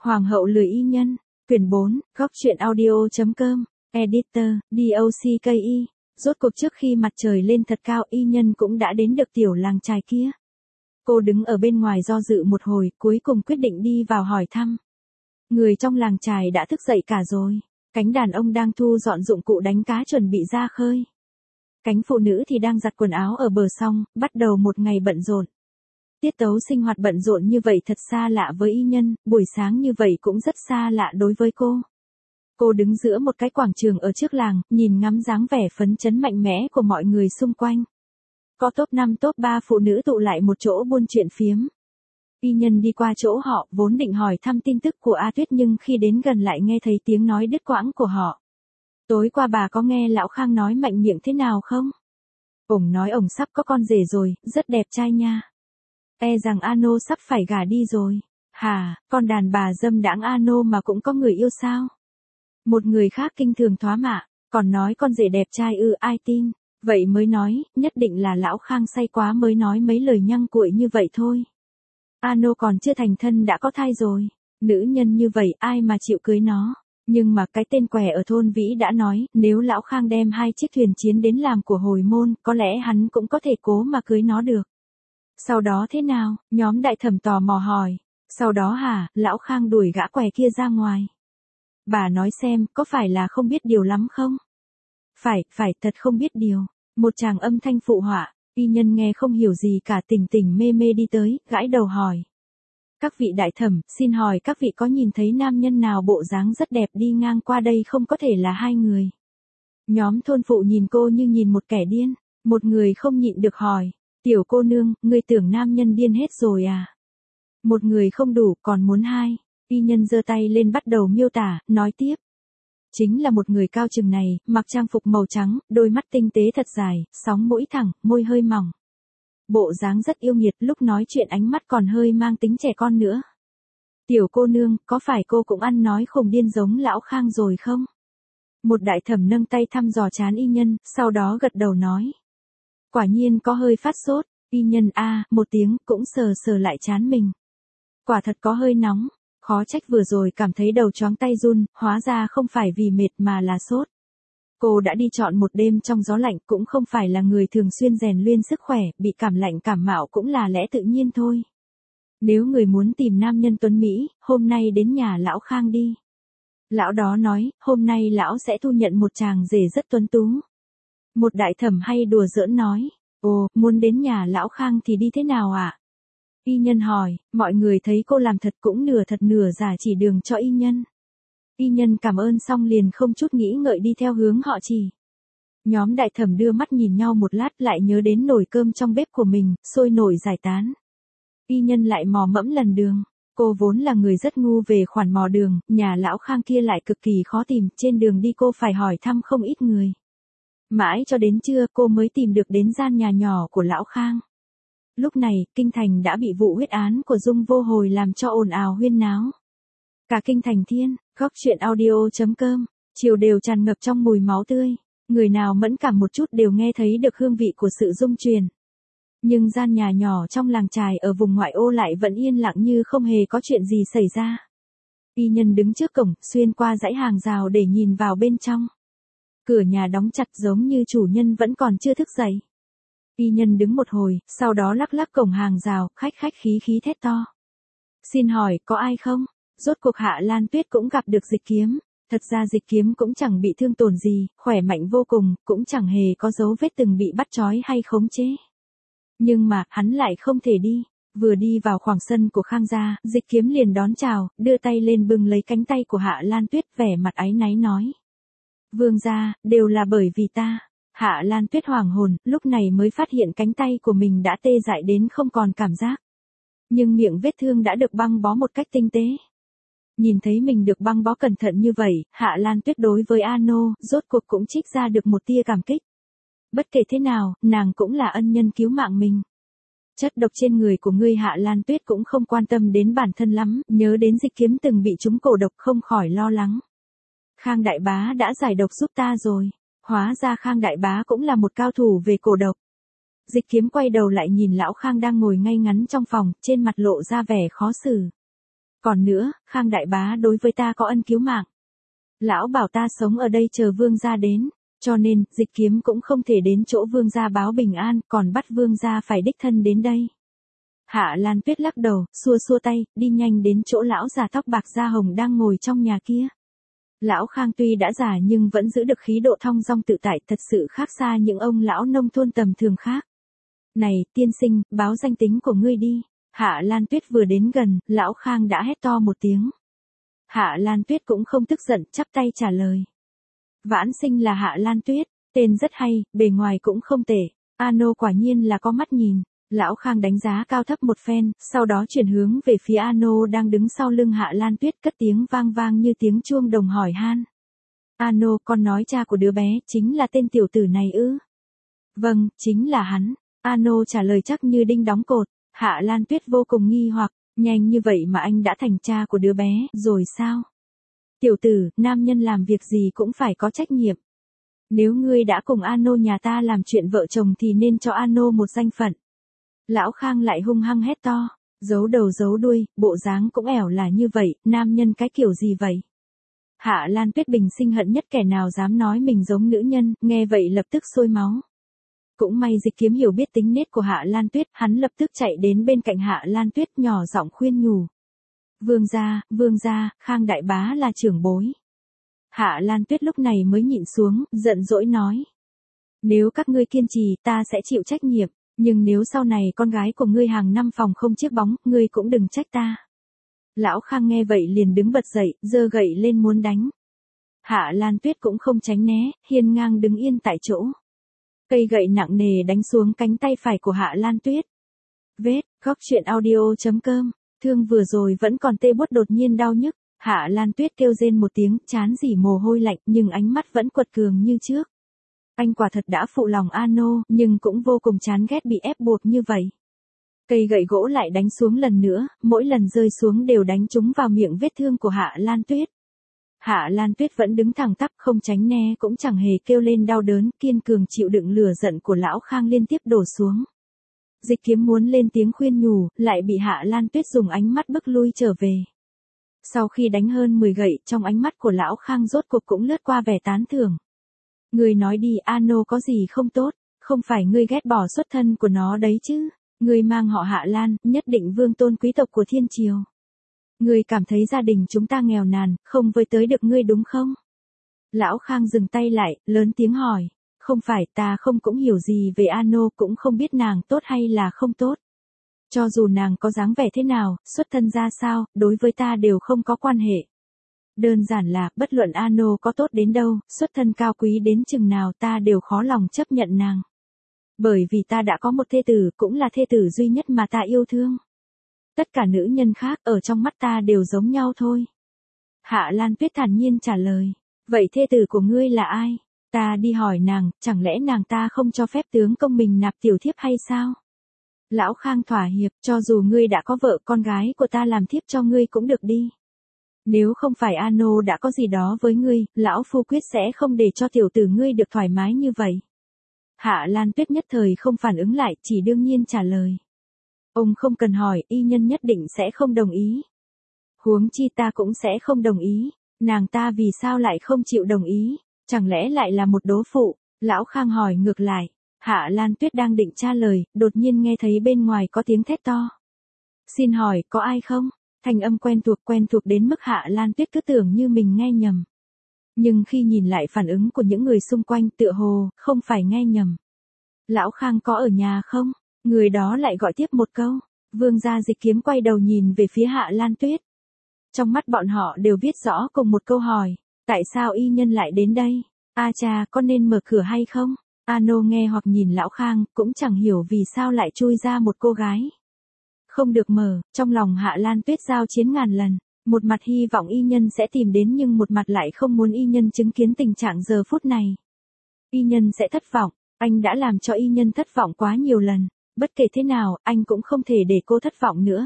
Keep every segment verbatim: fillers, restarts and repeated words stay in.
Hoàng hậu lười y nhân, quyển bốn, góc truyện audio.com, editor, docky. Rốt cuộc trước khi mặt trời lên thật cao y nhân cũng đã đến được tiểu làng chài kia. Cô đứng ở bên ngoài do dự một hồi, cuối cùng quyết định đi vào hỏi thăm. Người trong làng chài đã thức dậy cả rồi. Cánh đàn ông đang thu dọn dụng cụ đánh cá chuẩn bị ra khơi. Cánh phụ nữ thì đang giặt quần áo ở bờ sông, bắt đầu một ngày bận rộn. Tiết tấu sinh hoạt bận rộn như vậy thật xa lạ với y nhân, buổi sáng như vậy cũng rất xa lạ đối với cô. Cô đứng giữa một cái quảng trường ở trước làng, nhìn ngắm dáng vẻ phấn chấn mạnh mẽ của mọi người xung quanh. Có top năm top ba phụ nữ tụ lại một chỗ buôn chuyện phiếm. Y nhân đi qua chỗ họ, vốn định hỏi thăm tin tức của A Tuyết nhưng khi đến gần lại nghe thấy tiếng nói đứt quãng của họ. Tối qua bà có nghe lão Khang nói mạnh miệng thế nào không? Ổng nói ổng sắp có con rể rồi, rất đẹp trai nha. E rằng Ano sắp phải gả đi rồi. Hả, con đàn bà dâm đãng Ano mà cũng có người yêu sao? Một người khác kinh thường thoá mạ, còn nói con rể đẹp trai ư, ai tin? Vậy mới nói, nhất định là lão Khang say quá mới nói mấy lời nhăng cuội như vậy thôi. Ano còn chưa thành thân đã có thai rồi. Nữ nhân như vậy ai mà chịu cưới nó. Nhưng mà cái tên què ở thôn Vĩ đã nói, nếu lão Khang đem hai chiếc thuyền chiến đến làm của hồi môn, có lẽ hắn cũng có thể cố mà cưới nó được. Sau đó thế nào? Nhóm đại thẩm tò mò hỏi. Sau đó hả, lão Khang đuổi gã què kia ra ngoài. Bà nói xem, có phải là không biết điều lắm không? Phải, phải, thật không biết điều. Một chàng âm thanh phụ họa, y nhân nghe không hiểu gì cả tỉnh tỉnh mê mê đi tới, gãi đầu hỏi. Các vị đại thẩm, xin hỏi các vị có nhìn thấy nam nhân nào bộ dáng rất đẹp đi ngang qua đây không, có thể là hai người. Nhóm thôn phụ nhìn cô như nhìn một kẻ điên, một người không nhịn được hỏi. Tiểu cô nương, ngươi tưởng nam nhân điên hết rồi à? Một người không đủ, còn muốn hai. Y nhân giơ tay lên bắt đầu miêu tả, nói tiếp. Chính là một người cao chừng này, mặc trang phục màu trắng, đôi mắt tinh tế thật dài, sóng mũi thẳng, môi hơi mỏng. Bộ dáng rất yêu nghiệt, lúc nói chuyện ánh mắt còn hơi mang tính trẻ con nữa. Tiểu cô nương, có phải cô cũng ăn nói khùng điên giống lão Khang rồi không? Một đại thẩm nâng tay thăm dò trán y nhân, sau đó gật đầu nói. Quả nhiên có hơi phát sốt, y nhân a, một tiếng, cũng sờ sờ lại trán mình. Quả thật có hơi nóng, khó trách vừa rồi cảm thấy đầu choáng tay run, hóa ra không phải vì mệt mà là sốt. Cô đã đi trọn một đêm trong gió lạnh, cũng không phải là người thường xuyên rèn luyện sức khỏe, bị cảm lạnh cảm mạo cũng là lẽ tự nhiên thôi. Nếu người muốn tìm nam nhân tuấn Mỹ, hôm nay đến nhà lão Khang đi. Lão đó nói, hôm nay lão sẽ thu nhận một chàng rể rất tuấn tú. Một đại thẩm hay đùa giỡn nói, ồ, muốn đến nhà lão Khang thì đi thế nào ạ? À? Y nhân hỏi, mọi người thấy cô làm thật cũng nửa thật nửa giả chỉ đường cho y nhân. Y nhân cảm ơn xong liền không chút nghĩ ngợi đi theo hướng họ chỉ. Nhóm đại thẩm đưa mắt nhìn nhau một lát lại nhớ đến nồi cơm trong bếp của mình, sôi nổi giải tán. Y nhân lại mò mẫm lần đường. Cô vốn là người rất ngu về khoản mò đường, nhà lão Khang kia lại cực kỳ khó tìm, trên đường đi cô phải hỏi thăm không ít người. Mãi cho đến trưa cô mới tìm được đến gian nhà nhỏ của lão Khang. Lúc này, kinh thành đã bị vụ huyết án của Dung Vô Hồi làm cho ồn ào huyên náo. Cả kinh thành thiên, góc truyện audio.com, chiều đều tràn ngập trong mùi máu tươi. Người nào mẫn cảm một chút đều nghe thấy được hương vị của sự rung truyền. Nhưng gian nhà nhỏ trong làng chài ở vùng ngoại ô lại vẫn yên lặng như không hề có chuyện gì xảy ra. Y nhân đứng trước cổng, xuyên qua dãy hàng rào để nhìn vào bên trong. Cửa nhà đóng chặt giống như chủ nhân vẫn còn chưa thức dậy. Y nhân đứng một hồi, sau đó lắc lắc cổng hàng rào, khách khách khí khí thét to. Xin hỏi, có ai không? Rốt cuộc Hạ Lan Tuyết cũng gặp được Dịch Kiếm. Thật ra Dịch Kiếm cũng chẳng bị thương tổn gì, khỏe mạnh vô cùng, cũng chẳng hề có dấu vết từng bị bắt trói hay khống chế. Nhưng mà, hắn lại không thể đi. Vừa đi vào khoảng sân của Khang gia, Dịch Kiếm liền đón chào, đưa tay lên bưng lấy cánh tay của Hạ Lan Tuyết, vẻ mặt áy náy nói. Vương gia, đều là bởi vì ta. Hạ Lan Tuyết hoàng hồn, lúc này mới phát hiện cánh tay của mình đã tê dại đến không còn cảm giác. Nhưng miệng vết thương đã được băng bó một cách tinh tế. Nhìn thấy mình được băng bó cẩn thận như vậy, Hạ Lan Tuyết đối với Ano, rốt cuộc cũng trích ra được một tia cảm kích. Bất kể thế nào, nàng cũng là ân nhân cứu mạng mình. Chất độc trên người của ngươi Hạ Lan Tuyết cũng không quan tâm đến bản thân lắm, nhớ đến Dịch Kiếm từng bị trúng cổ độc không khỏi lo lắng. Khang đại bá đã giải độc giúp ta rồi. Hóa ra Khang đại bá cũng là một cao thủ về cổ độc. Dịch Kiếm quay đầu lại nhìn lão Khang đang ngồi ngay ngắn trong phòng, trên mặt lộ ra vẻ khó xử. Còn nữa, Khang đại bá đối với ta có ân cứu mạng. Lão bảo ta sống ở đây chờ vương gia đến, cho nên, Dịch Kiếm cũng không thể đến chỗ vương gia báo bình an, còn bắt vương gia phải đích thân đến đây. Hạ Lan Tuyết lắc đầu, xua xua tay, đi nhanh đến chỗ lão già tóc bạc da hồng đang ngồi trong nhà kia. Lão Khang tuy đã già nhưng vẫn giữ được khí độ thong dong tự tại, thật sự khác xa những ông lão nông thôn tầm thường khác. Này, tiên sinh, báo danh tính của ngươi đi. Hạ Lan Tuyết vừa đến gần, lão Khang đã hét to một tiếng. Hạ Lan Tuyết cũng không tức giận, chắp tay trả lời. Vãn sinh là Hạ Lan Tuyết, tên rất hay, bề ngoài cũng không tệ. Ano quả nhiên là có mắt nhìn. Lão Khang đánh giá cao thấp một phen, sau đó chuyển hướng về phía Ano đang đứng sau lưng Hạ Lan Tuyết, cất tiếng vang vang như tiếng chuông đồng hỏi han. Ano, con nói cha của đứa bé chính là tên tiểu tử này ư? Vâng, chính là hắn. Ano trả lời chắc như đinh đóng cột. Hạ Lan Tuyết vô cùng nghi hoặc, nhanh như vậy mà anh đã thành cha của đứa bé, rồi sao? Tiểu tử, nam nhân làm việc gì cũng phải có trách nhiệm. Nếu ngươi đã cùng Ano nhà ta làm chuyện vợ chồng thì nên cho Ano một danh phận. Lão Khang lại hung hăng hét to, giấu đầu giấu đuôi, bộ dáng cũng ẻo là như vậy, nam nhân cái kiểu gì vậy? Hạ Lan Tuyết bình sinh hận nhất kẻ nào dám nói mình giống nữ nhân, nghe vậy lập tức sôi máu. Cũng may Dịch Kiếm hiểu biết tính nết của Hạ Lan Tuyết, hắn lập tức chạy đến bên cạnh Hạ Lan Tuyết nhỏ giọng khuyên nhủ. Vương gia, vương gia, Khang đại bá là trưởng bối. Hạ Lan Tuyết lúc này mới nhịn xuống, giận dỗi nói. Nếu các ngươi kiên trì, ta sẽ chịu trách nhiệm, nhưng nếu sau này con gái của ngươi hàng năm phòng không chiếc bóng, ngươi cũng đừng trách ta. Lão Khang nghe vậy liền đứng bật dậy, giơ gậy lên muốn đánh. Hạ Lan Tuyết cũng không tránh né, hiên ngang đứng yên tại chỗ. Cây gậy nặng nề đánh xuống cánh tay phải của Hạ Lan Tuyết. Vết, góc truyện audio chấm com, thương vừa rồi vẫn còn tê buốt đột nhiên đau nhức. Hạ Lan Tuyết kêu rên một tiếng, trán rỉ mồ hôi lạnh, nhưng ánh mắt vẫn quật cường như trước. Anh quả thật đã phụ lòng Ano, nhưng cũng vô cùng chán ghét bị ép buộc như vậy. Cây gậy gỗ lại đánh xuống lần nữa, mỗi lần rơi xuống đều đánh trúng vào miệng vết thương của Hạ Lan Tuyết. Hạ Lan Tuyết vẫn đứng thẳng tắp, không tránh né cũng chẳng hề kêu lên đau đớn, kiên cường chịu đựng lửa giận của lão Khang liên tiếp đổ xuống. Dịch Kiếm muốn lên tiếng khuyên nhủ, lại bị Hạ Lan Tuyết dùng ánh mắt bức lui trở về. Sau khi đánh hơn mười gậy, trong ánh mắt của lão Khang rốt cuộc cũng lướt qua vẻ tán thưởng. Ngươi nói đi, Ano có gì không tốt, không phải ngươi ghét bỏ xuất thân của nó đấy chứ. Ngươi mang họ Hạ Lan, nhất định vương tôn quý tộc của thiên triều. Ngươi cảm thấy gia đình chúng ta nghèo nàn, không với tới được ngươi đúng không? Lão Khang dừng tay lại, lớn tiếng hỏi. Không phải, ta không cũng hiểu gì về Ano, cũng không biết nàng tốt hay là không tốt. Cho dù nàng có dáng vẻ thế nào, xuất thân ra sao, đối với ta đều không có quan hệ. Đơn giản là, bất luận Ano có tốt đến đâu, xuất thân cao quý đến chừng nào ta đều khó lòng chấp nhận nàng. Bởi vì ta đã có một thê tử, cũng là thê tử duy nhất mà ta yêu thương. Tất cả nữ nhân khác ở trong mắt ta đều giống nhau thôi. Hạ Lan Tuyết thản nhiên trả lời. Vậy thê tử của ngươi là ai? Ta đi hỏi nàng, chẳng lẽ nàng ta không cho phép tướng công mình nạp tiểu thiếp hay sao? Lão Khang thỏa hiệp, cho dù ngươi đã có vợ, con gái của ta làm thiếp cho ngươi cũng được đi. Nếu không phải Ano đã có gì đó với ngươi, lão phu quyết sẽ không để cho tiểu tử ngươi được thoải mái như vậy. Hạ Lan Tuyết nhất thời không phản ứng lại, chỉ đương nhiên trả lời. Ông không cần hỏi, y nhân nhất định sẽ không đồng ý. Huống chi ta cũng sẽ không đồng ý. Nàng ta vì sao lại không chịu đồng ý? Chẳng lẽ lại là một đố phụ? Lão Khang hỏi ngược lại. Hạ Lan Tuyết đang định trả lời, đột nhiên nghe thấy bên ngoài có tiếng thét to. Xin hỏi, có ai không? Thanh âm quen thuộc quen thuộc đến mức Hạ Lan Tuyết cứ tưởng như mình nghe nhầm. Nhưng khi nhìn lại phản ứng của những người xung quanh tựa hồ, không phải nghe nhầm. Lão Khang có ở nhà không? Người đó lại gọi tiếp một câu. Vương gia Dịch Kiếm quay đầu nhìn về phía Hạ Lan Tuyết. Trong mắt bọn họ đều viết rõ cùng một câu hỏi. Tại sao y nhân lại đến đây? A cha, có nên mở cửa hay không? Ano nghe hoặc nhìn Lão Khang, cũng chẳng hiểu vì sao lại chui ra một cô gái. Không được mở, trong lòng Hạ Lan Tuyết giao chiến ngàn lần. Một mặt hy vọng y nhân sẽ tìm đến nhưng một mặt lại không muốn y nhân chứng kiến tình trạng giờ phút này. Y nhân sẽ thất vọng, anh đã làm cho y nhân thất vọng quá nhiều lần. Bất kể thế nào, anh cũng không thể để cô thất vọng nữa.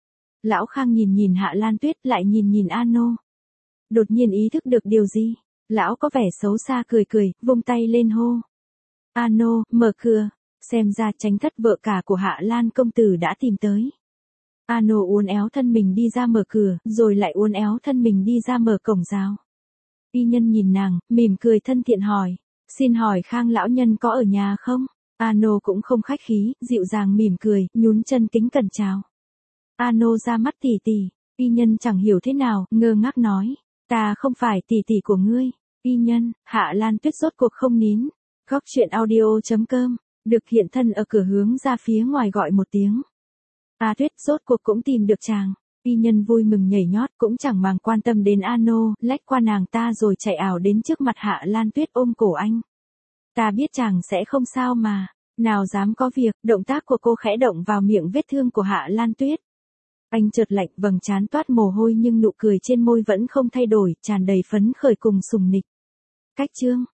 Lão Khang nhìn nhìn Hạ Lan Tuyết lại nhìn nhìn Ano. Đột nhiên ý thức được điều gì. Lão có vẻ xấu xa cười cười, vung tay lên hô. Ano, mở cửa. Xem ra Chánh thất vợ cả của Hạ Lan công tử đã tìm tới. Ano uốn éo thân mình đi ra mở cửa, rồi lại uốn éo thân mình đi ra mở cổng rào. Y nhân nhìn nàng, mỉm cười thân thiện hỏi. Xin hỏi Khang lão nhân có ở nhà không? Ano cũng không khách khí, dịu dàng mỉm cười, nhún chân kính cẩn chào. Ano ra mắt tỷ tỷ. Y nhân chẳng hiểu thế nào, ngơ ngác nói. Ta không phải tỷ tỷ của ngươi. Y nhân, Hạ Lan Tuyết rốt cuộc không nín. Góc truyện audio chấm com, được hiện thân ở cửa hướng ra phía ngoài gọi một tiếng. A Tuyết rốt cuộc cũng tìm được chàng. Y nhân vui mừng nhảy nhót cũng chẳng màng quan tâm đến Ano, lách qua nàng ta rồi chạy ảo đến trước mặt Hạ Lan Tuyết ôm cổ anh. Ta biết chàng sẽ không sao mà. Nào dám có việc, động tác của cô khẽ động vào miệng vết thương của Hạ Lan Tuyết. Anh chợt lạnh, vầng trán toát mồ hôi nhưng nụ cười trên môi vẫn không thay đổi, tràn đầy phấn khởi cùng sùng nịch. Cách chương